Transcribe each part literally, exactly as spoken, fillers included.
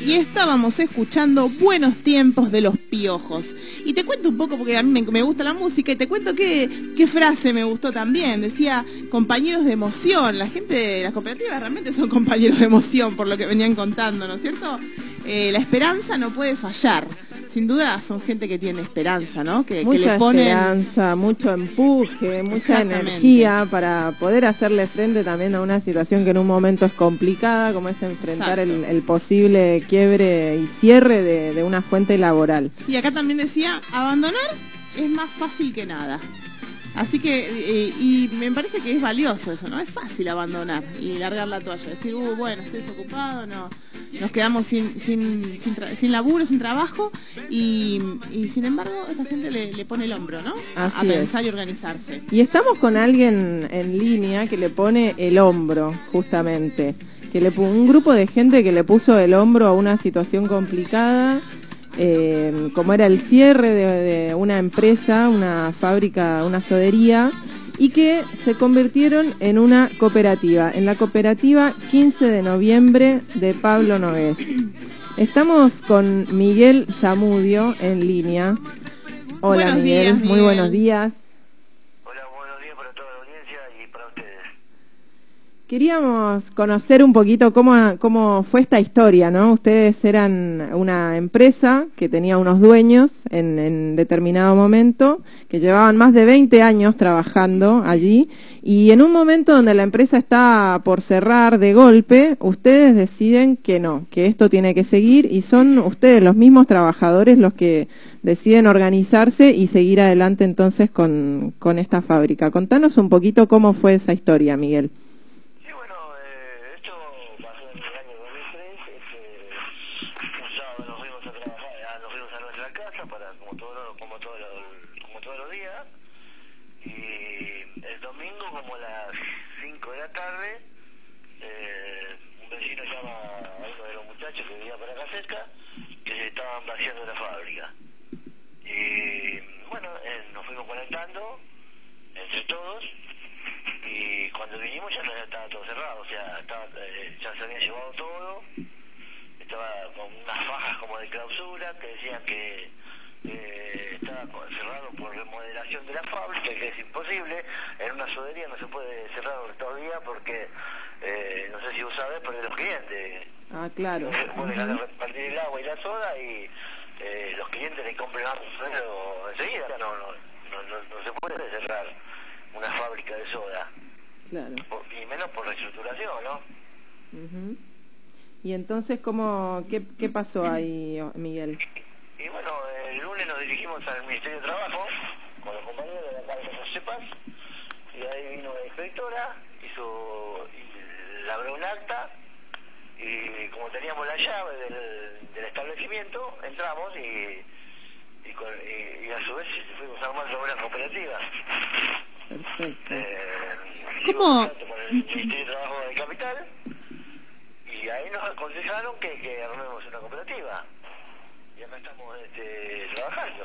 y estábamos escuchando Buenos Tiempos de Los Piojos. Y te cuento un poco, porque a mí me, me gusta la música, y te cuento qué, qué frase me gustó también. Decía, compañeros de emoción. La gente de las cooperativas realmente son compañeros de emoción, por lo que venían contando, ¿no es cierto? Eh, la esperanza no puede fallar. Sin duda son gente que tiene esperanza, ¿no? Que, mucha que le ponen... esperanza, mucho empuje, mucha energía para poder hacerle frente también a una situación que en un momento es complicada, como es enfrentar el, el posible quiebre y cierre de, de una fuente laboral. Y acá también decía, abandonar es más fácil que nada. Así que, eh, y me parece que es valioso eso, ¿no? Es fácil abandonar y largar la toalla. Decir, uh, bueno, estoy desocupado, no, nos quedamos sin sin sin, sin laburo, sin trabajo, y, y sin embargo esta gente le, le pone el hombro, ¿no? Así a pensar es. Y organizarse. Y estamos con alguien en línea que le pone el hombro, justamente. Que le, un grupo de gente que le puso el hombro a una situación complicada. Eh, como era el cierre de, de una empresa, una fábrica, una sodería, y que se convirtieron en una cooperativa, en la cooperativa quince de noviembre de Pablo Nogués. Estamos con Miguel Zamudio en línea. Hola, buenos Miguel. días, Muy Miguel. buenos días. Hola, buenos días para toda la audiencia y para ustedes. Queríamos conocer un poquito cómo, cómo fue esta historia, ¿no? Ustedes eran una empresa que tenía unos dueños en, en determinado momento, que llevaban más de veinte años trabajando allí, y en un momento donde la empresa está por cerrar de golpe, ustedes deciden que no, que esto tiene que seguir, y son ustedes los mismos trabajadores los que deciden organizarse y seguir adelante entonces con, con esta fábrica. Contanos un poquito cómo fue esa historia, Miguel. Para como todo como todo como todos los días, y el domingo como a las cinco de la tarde eh, un vecino llama a uno de los muchachos que vivía por acá cerca que se estaban vaciando la fábrica, y bueno, eh, nos fuimos conectando entre todos, y cuando vinimos ya estaba todo cerrado, o sea, estaba, eh, ya se había llevado todo, estaba con unas fajas como de clausura que decían que Eh, estaba cerrado por remodelación de la fábrica, que es imposible. En una sodería no se puede cerrar todo el día porque, eh, no sé si vos sabés, pero los clientes. Ah, claro. Vos dejás de repartir el agua y la soda y eh, los clientes le compran agua enseguida. No, no, no, no, no se puede cerrar una fábrica de soda. Claro. Por, y menos por reestructuración, ¿no? Uh-huh. Y entonces, ¿cómo, qué, qué pasó ahí, Miguel? Y bueno, el lunes nos dirigimos al Ministerio de Trabajo con los compañeros de la Cámara de CEPAS, y ahí vino la inspectora, hizo, labró un acta, y como teníamos la llave del, del establecimiento, entramos y, y, con, y, y a su vez fuimos armando una cooperativa. Perfecto. Eh, ¿Cómo? Con el Ministerio de Trabajo de Capital, y ahí nos aconsejaron que, que armemos una cooperativa. Y acá estamos este, trabajando.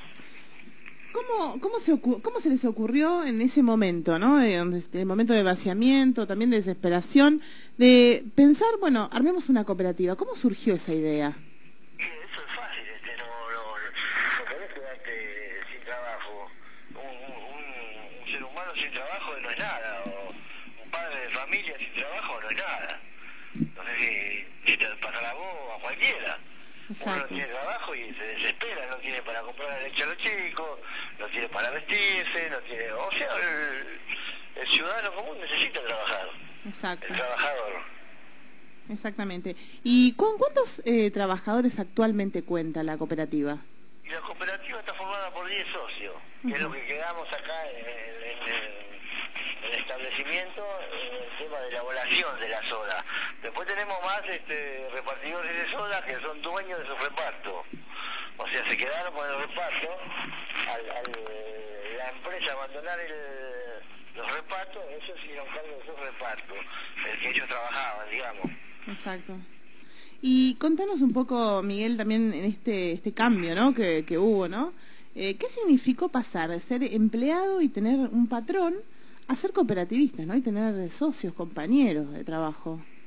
¿Cómo, cómo, se ¿Cómo se les ocurrió en ese momento, ¿no? De, en el momento de vaciamiento, también de desesperación, de pensar, bueno, armemos una cooperativa? ¿Cómo surgió esa idea? Y eso es fácil, este, no, no, no querés quedarte sin trabajo. Un, un, un ser humano sin trabajo no es nada, o un padre de familia sin trabajo no es nada. No sé si, si te pasará a vos o a cualquiera. Exacto. Uno no tiene trabajo y se desespera, no tiene para comprar la leche a los chicos, no tiene para vestirse, no tiene... O sea, el, el ciudadano común necesita trabajar. Exacto. El trabajador. Exactamente. ¿Y con cuántos eh, trabajadores actualmente cuenta la cooperativa? Y la cooperativa está formada por diez socios, que uh-huh. es lo que quedamos acá en, en, en el establecimiento, en el tema de elaboración de la soda. Después tenemos más este, repartidores de soda que son dueños de su reparto. O sea, se quedaron con el reparto, al, al la empresa abandonar el, los repartos, ellos se hicieron cargo de su reparto, el que ellos trabajaban, digamos. Exacto. Y contanos un poco, Miguel, también en este este cambio, ¿no? que, que hubo, ¿no? Eh, ¿Qué significó pasar de ser empleado y tener un patrón a ser cooperativista, ¿no? Y tener socios, compañeros de trabajo? Y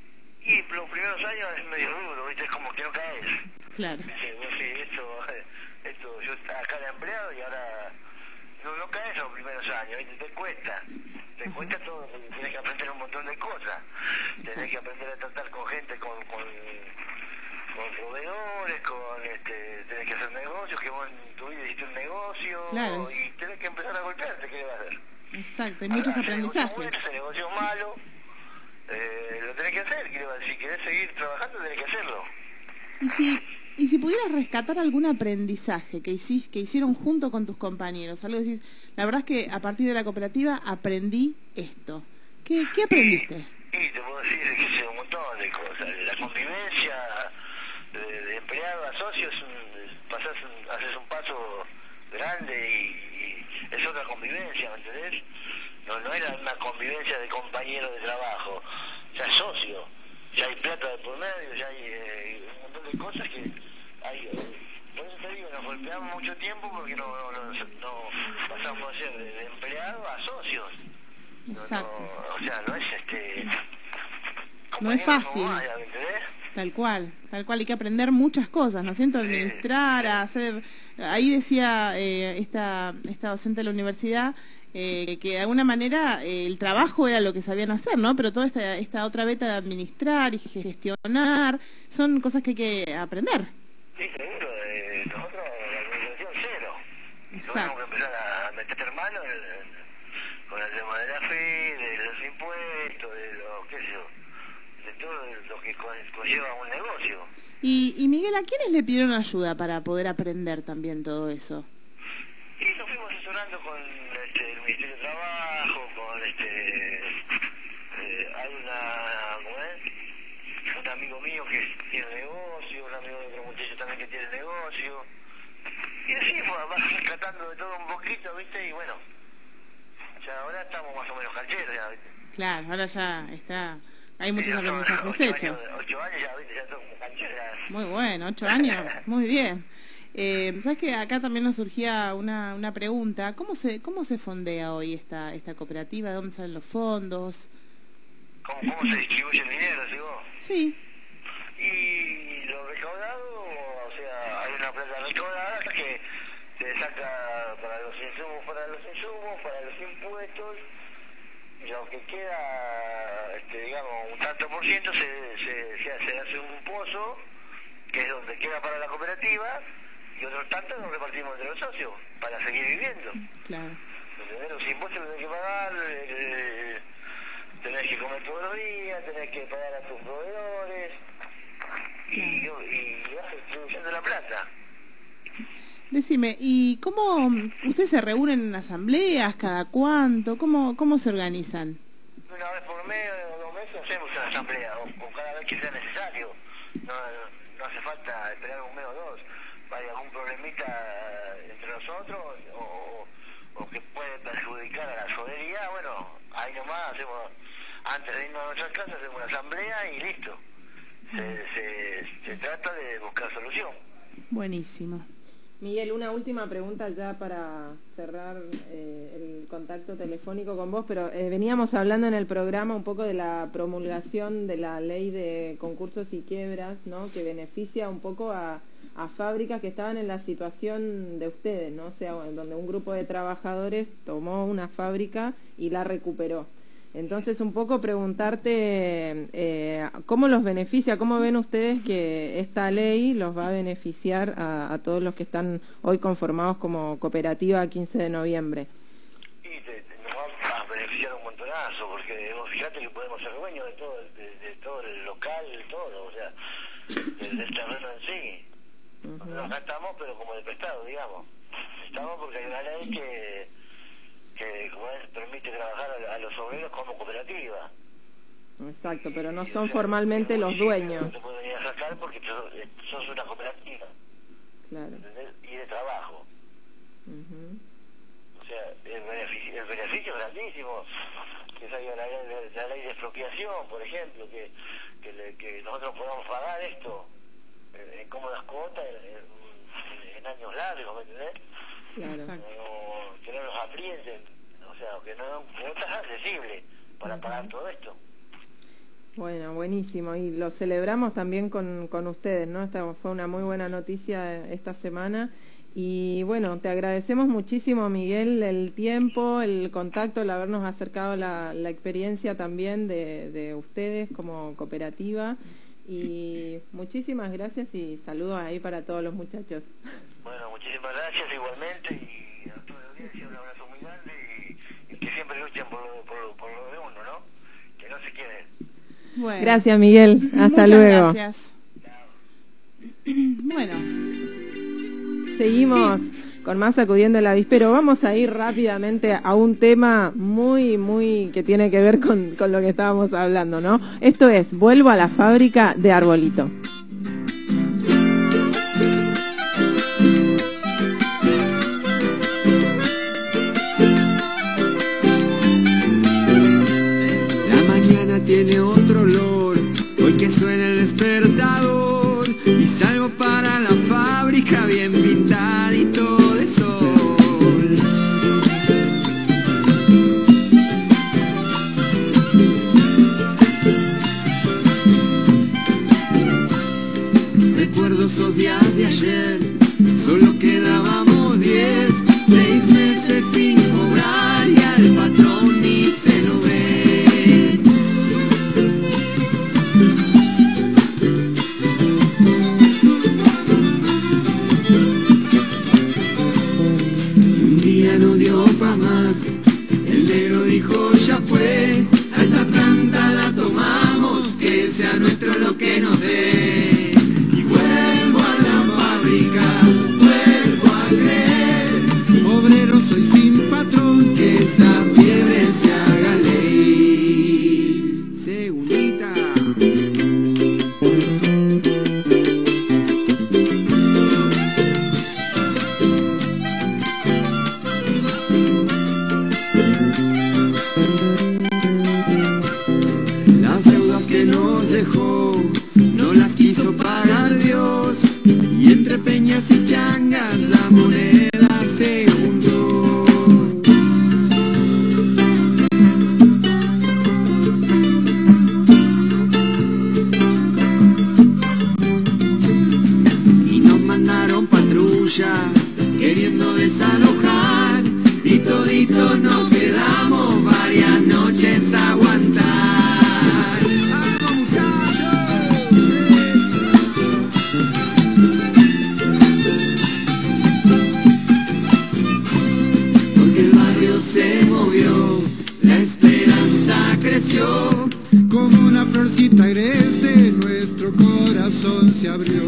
Y los primeros años es medio duro, ¿viste? Es como que no caes. Claro. ¿Viste? Vos decís, esto, esto, yo estaba acá de empleado y ahora no, no caes los primeros años, ¿viste? Te cuesta. Te uh-huh. cuesta todo, tienes que aprender un montón de cosas. Tenés que aprender a tratar con gente, con, con, con proveedores, con, este, tenés que hacer negocios, que vos en tu vida hiciste un negocio, claro, y tenés que empezar a golpearte, ¿qué le vas a hacer? Exacto, hay muchos aprendizajes. Bueno, ese negocio malo, eh, lo tenés que hacer, si querés seguir trabajando tenés que hacerlo. Y si, y si pudieras rescatar algún aprendizaje que hiciste, que hicieron junto con tus compañeros, algo decís, la verdad es que a partir de la cooperativa aprendí esto. ¿Qué, qué aprendiste? Y, y te puedo decir que es un montón de cosas. La convivencia de, de empleado a socio, es un, pasás un, haces un paso grande y, y es otra convivencia, ¿me entendés? No, no era una convivencia de compañeros de trabajo, ya es socio, ya hay plata de por medio, ya hay eh, un montón de cosas que hay. Eh, por eso te digo, nos golpeamos mucho tiempo porque no, no, no, no pasamos a ser de, de empleado a socios. Exacto. No, no, o sea, no es este. No es fácil. No vaya, ¿me entendés? Tal cual, tal cual, hay que aprender muchas cosas, ¿no es cierto? Administrar, a hacer... Ahí decía eh, esta, esta docente de la universidad eh, que de alguna manera eh, el trabajo era lo que sabían hacer, ¿no? Pero toda esta, esta otra beta de administrar y gestionar son cosas que hay que aprender. Sí, seguro. Eh, nosotros, la administración cero. Exacto. Tenemos que empezar a meter mano en, en, con el tema de la fe, de los impuestos, de lo, qué sé yo, de todo lo que conlleva un negocio. Y, y Miguel, ¿a quiénes le pidieron ayuda para poder aprender también todo eso? Y nos fuimos asesorando con este, el Ministerio de Trabajo, con este... Eh, hay una... ¿cómo es? Un amigo mío que tiene negocio, un amigo de otro muchacho también que tiene negocio. Y así vas rescatando de todo un poquito, ¿viste? Y bueno, ya ahora estamos más o menos cancheros ya, ¿viste? Claro, ahora ya está... Hay muchos sí, aprendizajes hechos. Ocho años ya, ¿viste? Ya estamos como cancheros ya. Muy bueno, ocho años, muy bien. Eh, ¿Sabes que acá también nos surgía una, una pregunta? ¿Cómo se cómo se fondea hoy esta esta cooperativa? ¿De dónde salen los fondos? ¿Cómo, cómo se distribuye el dinero, digo? Sí. Y lo recaudado, o sea, hay una plata recaudada que se saca para los insumos, para los insumos, para los impuestos, y lo que queda, este, digamos, un tanto por ciento se, se, se, se hace un pozo, que es donde queda para la cooperativa, y otros tantos nos repartimos entre los socios, para seguir viviendo. Claro. ¿Entendés? Los impuestos los tenés que pagar, eh, tenés que comer todos los días, tenés que pagar a tus proveedores, y, y vas distribuyendo la plata. Decime, ¿y cómo ustedes se reúnen en asambleas? ¿Cada cuánto? ¿Cómo, cómo se organizan? Una vez por mes o dos meses hacemos una asamblea, o, o cada vez que sea necesario. No, no, no hace falta esperar un mes o dos. Hay algún problemita entre nosotros o, o, o que puede perjudicar a la soberanía, bueno, ahí nomás hacemos, antes de irnos a nuestras casas, hacemos una asamblea y listo. Se, se, se trata de buscar solución. Buenísimo. Miguel, una última pregunta ya para cerrar eh, el contacto telefónico con vos, pero eh, veníamos hablando en el programa un poco de la promulgación de la ley de concursos y quiebras, ¿no? Que beneficia un poco a, a fábricas que estaban en la situación de ustedes, ¿no? O sea, donde un grupo de trabajadores tomó una fábrica y la recuperó. Entonces, un poco preguntarte eh, cómo los beneficia, cómo ven ustedes que esta ley los va a beneficiar a, a todos los que están hoy conformados como cooperativa quince de noviembre. Y te, te, nos va a beneficiar un montonazo, porque vos fíjate que podemos ser dueños de todo, de, de todo el local, todo, o sea, del, del terreno en sí. Uh-huh. Nos gastamos, pero como de prestado, digamos. Estamos porque hay una ley que... que como es, permite trabajar a, a los obreros como cooperativa. Exacto, pero no y, son o sea, formalmente los dueños. No te pueden ir a sacar porque sos, sos una cooperativa. Claro. ¿Entendés? Y de trabajo. Uh-huh. O sea, el beneficio, el beneficio es grandísimo. Que salga la, la, la ley de expropiación, por ejemplo, que, que, le, que nosotros podamos pagar esto en, en cómodas cuotas, en, en, en años largos, ¿me entendés? Claro. No, que no nos aprieten, o sea, que no den cuotas accesibles para pagar todo esto. Bueno, buenísimo. Y lo celebramos también con, con ustedes, ¿no? Esta fue una muy buena noticia esta semana. Y bueno, te agradecemos muchísimo, Miguel, el tiempo, el contacto, el habernos acercado la, la experiencia también de, de ustedes como cooperativa. Y muchísimas gracias y saludos ahí para todos los muchachos. Bueno, muchísimas gracias igualmente y a toda la audiencia un abrazo muy grande y, y que siempre luchen por lo, por, lo, por lo de uno, ¿no? Que no se queden. Bueno, gracias, Miguel. Hasta muchas luego. Gracias. Bueno. Seguimos con más Sacudiendo el Avispero. Vamos a ir rápidamente a un tema muy, muy que tiene que ver con, con lo que estábamos hablando, ¿no? Esto es Vuelvo a la fábrica de Arbolito. La mañana tiene otro olor, hoy que suena el despertador y salgo para la fábrica bien pintadito de sol. Recuerdo esos días de ayer, solo quedábamos diez, seis meses sin cobrar y al patrón ni se lo ve. No dio pa' más, el negro dijo ya fue, a esta planta la tomamos, que sea nuestro lo que nos dé. Y vuelvo a la fábrica, vuelvo a creer, obrero soy sin patrón, que esta fiebre se haga ley. Segundita. Que nos dejó, no las quiso pagar Dios, y entre peñas y changas la moneda se juntó. Y nos mandaron patrullas queriendo desalojar, y toditos nos quedamos varias noches a aguantar. Se movió, la esperanza creció, como una florcita agreste, nuestro corazón se abrió.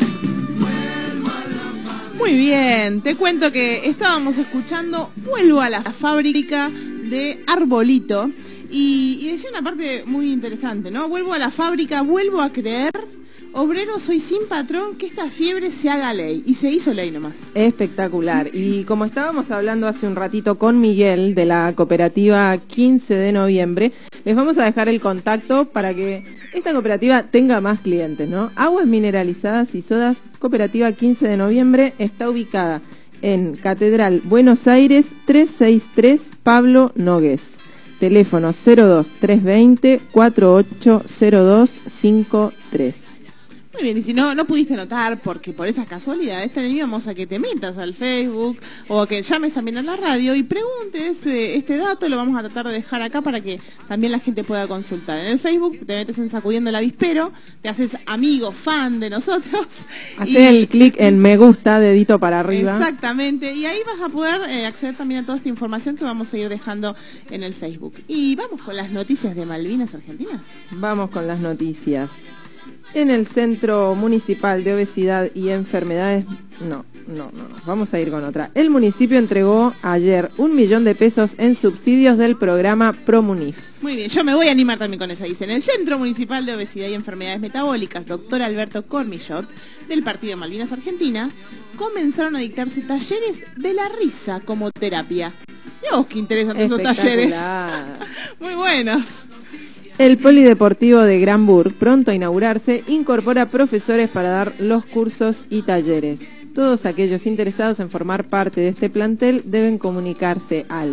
Muy bien, te cuento que estábamos escuchando Vuelvo a la fábrica de Arbolito y, y decía una parte muy interesante, ¿no? Vuelvo a la fábrica, vuelvo a creer, obrero soy sin patrón, que esta fiebre se haga ley. Y se hizo ley nomás. Espectacular. Y como estábamos hablando hace un ratito con Miguel de la cooperativa quince de noviembre, les vamos a dejar el contacto para que esta cooperativa tenga más clientes, ¿no? Aguas mineralizadas y sodas, cooperativa quince de noviembre, está ubicada en Catedral Buenos Aires trescientos sesenta y tres Pablo Nogués. Teléfono cero dos tres veinte cuarenta y ocho cero dos cincuenta y tres. Muy bien, y si no, no pudiste notar, porque por esas casualidades te animamos a que te metas al Facebook o a que llames también a la radio y preguntes eh, este dato, lo vamos a tratar de dejar acá para que también la gente pueda consultar. En el Facebook te metes en Sacudiendo el Avispero, te haces amigo, fan de nosotros. Haces el clic en me gusta, dedito para arriba. Exactamente, y ahí vas a poder eh, acceder también a toda esta información que vamos a ir dejando en el Facebook. Y vamos con las noticias de Malvinas Argentinas. Vamos con las noticias. En el Centro Municipal de Obesidad y Enfermedades, no, no, no, vamos a ir con otra. El municipio entregó ayer un millón de pesos en subsidios del programa Promunif. Muy bien, yo me voy a animar también con esa. Dice, en el Centro Municipal de Obesidad y Enfermedades Metabólicas, doctor Alberto Cormillot, del Partido Malvinas Argentina, comenzaron a dictarse talleres de la risa como terapia. Dios, qué interesantes esos talleres. Muy buenos. El Polideportivo de Granburg, pronto a inaugurarse, incorpora profesores para dar los cursos y talleres. Todos aquellos interesados en formar parte de este plantel deben comunicarse al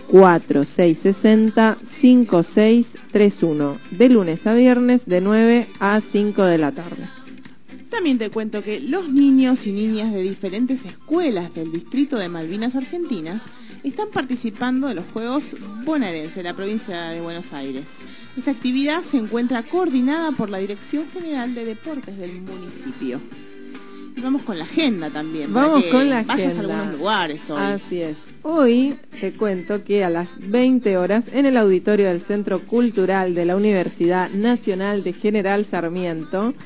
cuatro seis seis cero, cinco seis tres uno, de lunes a viernes de nueve a cinco de la tarde. También te cuento que los niños y niñas de diferentes escuelas del distrito de Malvinas Argentinas están participando de los Juegos Bonaerenses de la provincia de Buenos Aires. Esta actividad se encuentra coordinada por la Dirección General de Deportes del municipio. Y vamos con la agenda también. Vamos para que con la vayas agenda. a algunos lugares hoy. Así es. Hoy te cuento que a las veinte horas en el auditorio del Centro Cultural de la Universidad Nacional de General Sarmiento,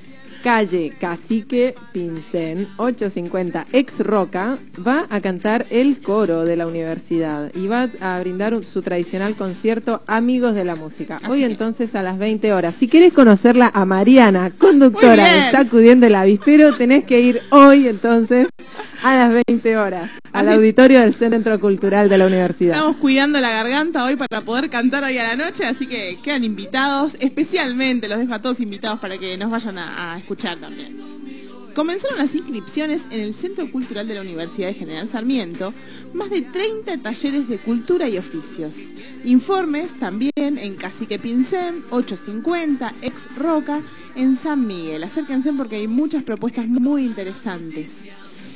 calle Cacique Pincén, ochocientos cincuenta, ex Roca, va a cantar el coro de la universidad y va a brindar un, su tradicional concierto Amigos de la Música. Así Hoy es. Entonces a las veinte horas. Si querés conocerla a Mariana, conductora Muy bien. de Sacudiendo el Avispero, tenés que ir hoy entonces a las veinte horas al Así- auditorio del Centro Cultural de la universidad. Estamos cuidando la garganta hoy para poder cantar hoy a la noche, así que quedan invitados, especialmente los dejo a todos invitados para que nos vayan a, a escuchar también. Comenzaron las inscripciones en el Centro Cultural de la Universidad de General Sarmiento, más de treinta talleres de cultura y oficios. Informes también en Cacique Pincén, ochocientos cincuenta, ex Roca, en San Miguel. Acérquense porque hay muchas propuestas muy interesantes.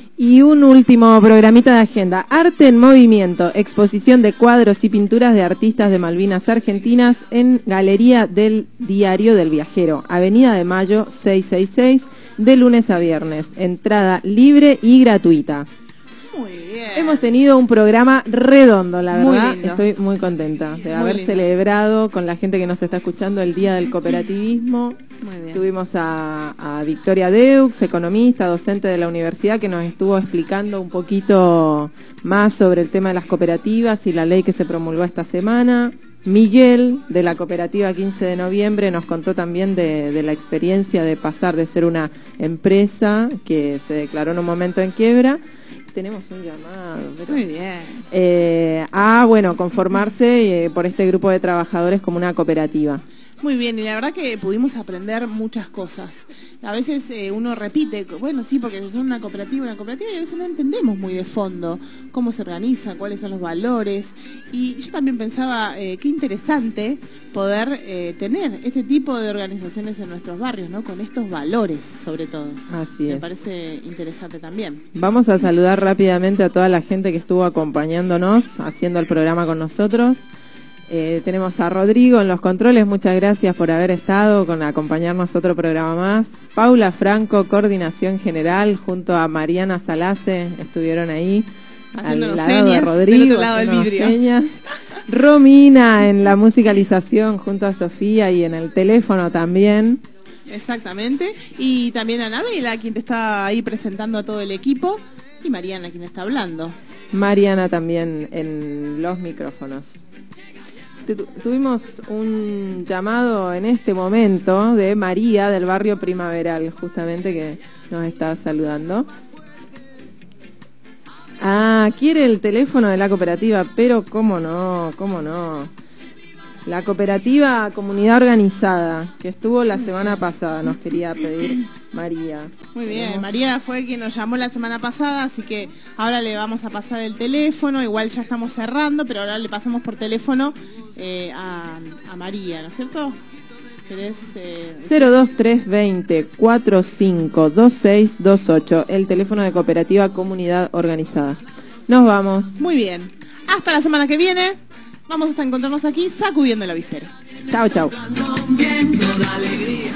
Y un último programita de agenda, Arte en Movimiento, exposición de cuadros y pinturas de artistas de Malvinas Argentinas en Galería del Diario del Viajero, Avenida de Mayo seiscientos sesenta y seis, de lunes a viernes, entrada libre y gratuita. Muy bien. Hemos tenido un programa redondo, la Muy verdad, lindo. estoy muy contenta de Muy haber lindo. celebrado con la gente que nos está escuchando el Día del Cooperativismo. Muy bien. Tuvimos a, a Victoria Deux, economista, docente de la universidad, que nos estuvo explicando un poquito más sobre el tema de las cooperativas y la ley que se promulgó esta semana. Miguel, de la cooperativa quince de noviembre, nos contó también de, de la experiencia de pasar de ser una empresa que se declaró en un momento en quiebra. Tenemos un llamado. pero- Muy bien. Eh, a, bueno, conformarse eh, por este grupo de trabajadores como una cooperativa. Muy bien, y la verdad que pudimos aprender muchas cosas. A veces eh, uno repite, bueno, sí, porque son una cooperativa, una cooperativa, y a veces no entendemos muy de fondo cómo se organiza, cuáles son los valores. Y yo también pensaba, eh, qué interesante poder eh, tener este tipo de organizaciones en nuestros barrios, ¿no? Con estos valores, sobre todo. Así Me es. parece interesante también. Vamos a saludar rápidamente a toda la gente que estuvo acompañándonos, haciendo el programa con nosotros. Eh, tenemos a Rodrigo en los controles, muchas gracias por haber estado, con acompañarnos otro programa más. Paula Franco, coordinación general, junto a Mariana Salace, estuvieron ahí Haciéndonos al lado señas de Rodrigo, del otro lado del haciéndonos vidrio. señas. Romina en la musicalización junto a Sofía y en el teléfono también. Exactamente. Y también a Anabela, quien te está ahí presentando a todo el equipo, y Mariana, quien está hablando. Mariana también en los micrófonos. Tu- Tuvimos un llamado en este momento de María del barrio Primaveral, justamente, que nos está saludando. Ah, quiere el teléfono de la cooperativa, pero cómo no, cómo no. La cooperativa Comunidad Organizada, que estuvo la semana pasada, nos quería pedir María. Muy bien, Tenemos- María fue quien nos llamó la semana pasada, así que ahora le vamos a pasar el teléfono, igual ya estamos cerrando, pero ahora le pasamos por teléfono eh, a, a María, ¿no es cierto? ¿Querés? Eh, cero dos tres dos cero cuatro cinco dos seis dos ocho, el teléfono de Cooperativa Comunidad Organizada. Nos vamos. Muy bien, hasta la semana que viene, vamos hasta encontrarnos aquí sacudiendo el avispero. Chao, chao. Viento de alegría.